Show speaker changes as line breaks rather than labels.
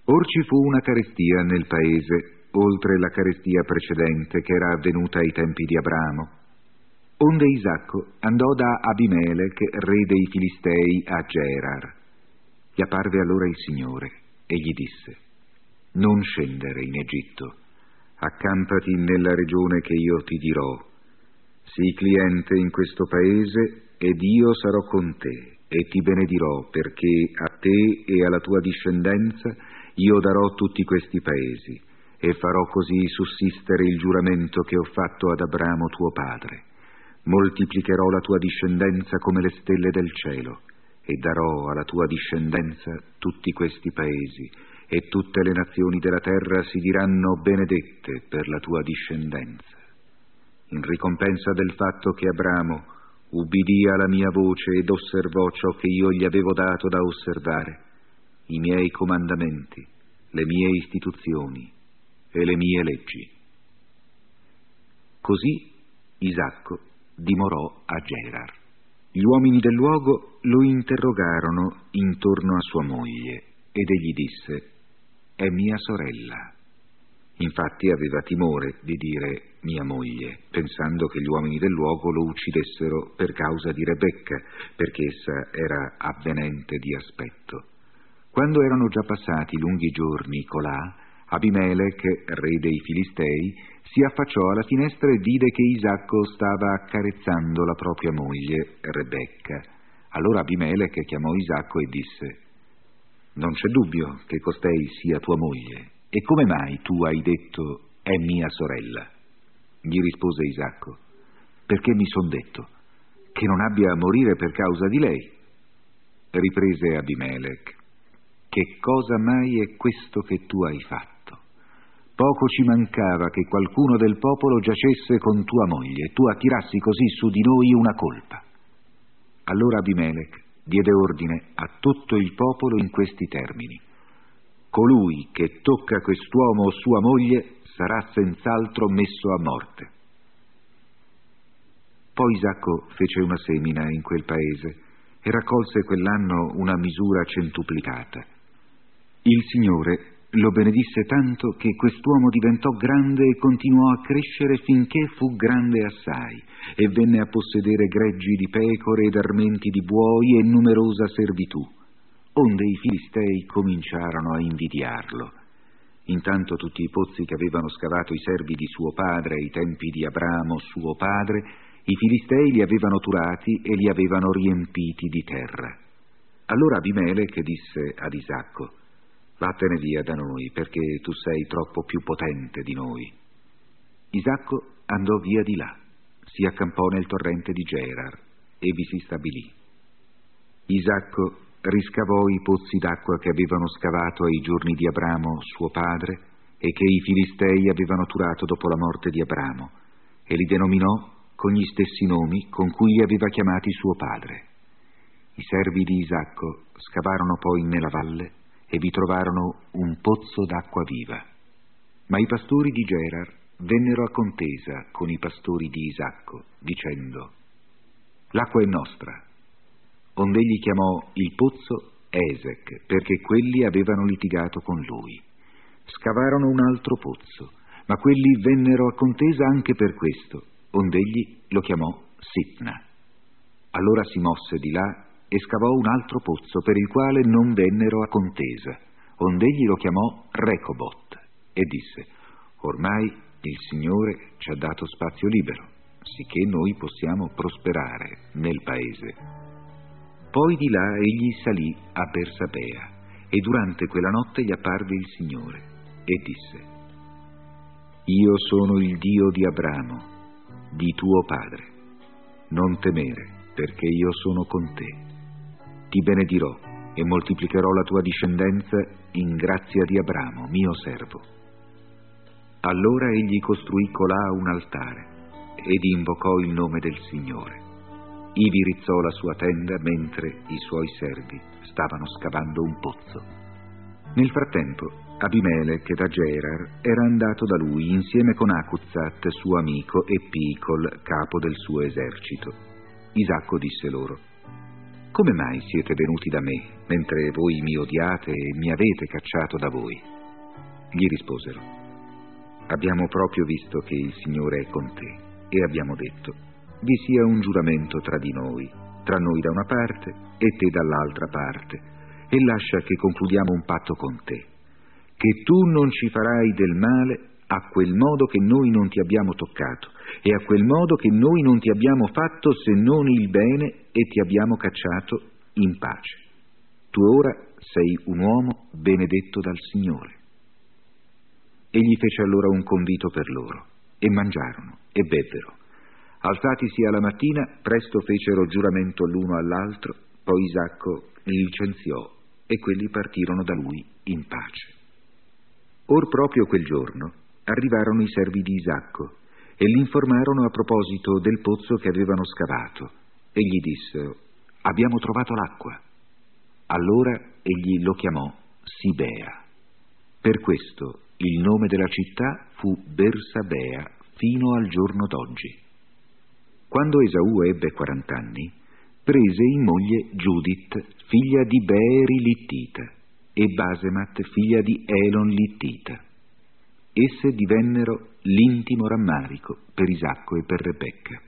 Or ci fu una carestia nel paese, oltre la carestia precedente che era avvenuta ai tempi di Abramo. Onde Isacco andò da Abimelech, re dei Filistei, a Gerar. Gli apparve allora il Signore e gli disse: non scendere in Egitto, accampati nella regione che io ti dirò. Sii cliente in questo paese ed io sarò con te e ti benedirò, perché a te e alla tua discendenza io darò tutti questi paesi e farò così sussistere il giuramento che ho fatto ad Abramo tuo padre. Moltiplicherò la tua discendenza come le stelle del cielo e darò alla tua discendenza tutti questi paesi, e tutte le nazioni della terra si diranno benedette per la tua discendenza. In ricompensa del fatto che Abramo ubbidì alla mia voce ed osservò ciò che io gli avevo dato da osservare, i miei comandamenti, le mie istituzioni e le mie leggi. Così Isacco dimorò a Gerar. Gli uomini del luogo lo interrogarono intorno a sua moglie ed egli disse: è mia sorella. Infatti aveva timore di dire mia moglie, pensando che gli uomini del luogo lo uccidessero per causa di Rebecca, perché essa era avvenente di aspetto. Quando erano già passati lunghi giorni colà, Abimelech, re dei Filistei, si affacciò alla finestra e vide che Isacco stava accarezzando la propria moglie, Rebecca. Allora Abimelech chiamò Isacco e disse: non c'è dubbio che costei sia tua moglie, e come mai tu hai detto è mia sorella? Gli rispose Isacco: perché mi son detto che non abbia a morire per causa di lei. Riprese Abimelech: che cosa mai è questo che tu hai fatto? Poco ci mancava che qualcuno del popolo giacesse con tua moglie e tu attirassi così su di noi una colpa. Allora Abimelech diede ordine a tutto il popolo in questi termini: colui che tocca quest'uomo o sua moglie sarà senz'altro messo a morte. Poi Isacco fece una semina in quel paese e raccolse quell'anno una misura centuplicata. Il Signore lo benedisse tanto che quest'uomo diventò grande e continuò a crescere finché fu grande assai, e venne a possedere greggi di pecore ed armenti di buoi e numerosa servitù, onde i Filistei cominciarono a invidiarlo. Intanto tutti i pozzi che avevano scavato i servi di suo padre ai tempi di Abramo suo padre, i Filistei li avevano turati e li avevano riempiti di terra. Allora Abimelech disse ad Isacco: vattene via da noi, perché tu sei troppo più potente di noi. Isacco andò via di là, si accampò nel torrente di Gerar e vi si stabilì. Isacco riscavò i pozzi d'acqua che avevano scavato ai giorni di Abramo suo padre e che i Filistei avevano turato dopo la morte di Abramo, e li denominò con gli stessi nomi con cui li aveva chiamati suo padre. I servi di Isacco scavarono poi nella valle e vi trovarono un pozzo d'acqua viva. Ma i pastori di Gerar vennero a contesa con i pastori di Isacco, dicendo: l'acqua è nostra. Ond'egli chiamò il pozzo Esec, perché quelli avevano litigato con lui. Scavarono un altro pozzo, ma quelli vennero a contesa anche per questo, ond'egli lo chiamò Sitna. Allora si mosse di là e scavò un altro pozzo per il quale non vennero a contesa, ond'egli lo chiamò Recobot, e disse: ormai il Signore ci ha dato spazio libero, sicché noi possiamo prosperare nel paese. Poi di là egli salì a Bersabea, e durante quella notte gli apparve il Signore, e disse: io sono il Dio di Abramo, di tuo padre. Non temere, perché io sono con te. Ti benedirò e moltiplicherò la tua discendenza in grazia di Abramo, mio servo. Allora egli costruì colà un altare ed invocò il nome del Signore. Ivi rizzò la sua tenda mentre i suoi servi stavano scavando un pozzo. Nel frattempo Abimelech da Gerar era andato da lui insieme con Acuzat suo amico e Picol capo del suo esercito. Isacco disse loro: come mai siete venuti da me, mentre voi mi odiate e mi avete cacciato da voi? Gli risposero: abbiamo proprio visto che il Signore è con te, e abbiamo detto: vi sia un giuramento tra noi da una parte e te dall'altra parte, e lascia che concludiamo un patto con te, che tu non ci farai del male a quel modo che noi non ti abbiamo toccato, e a quel modo che noi non ti abbiamo fatto se non il bene, e ti abbiamo cacciato in pace. Tu ora sei un uomo benedetto dal Signore. Egli fece allora un convito per loro, e mangiarono e bevvero. Alzatisi alla mattina, presto fecero giuramento l'uno all'altro, poi Isacco li licenziò, e quelli partirono da lui in pace. Or proprio quel giorno arrivarono i servi di Isacco e l'informarono a proposito del pozzo che avevano scavato, e gli dissero: abbiamo trovato l'acqua. Allora egli lo chiamò Sibea. Per questo il nome della città fu Bersabea fino al giorno d'oggi. Quando Esaù ebbe 40 anni, prese in moglie Giudit, figlia di Beeri Littita, e Basemat, figlia di Elon Littita. Esse divennero l'intimo rammarico per Isacco e per Rebecca.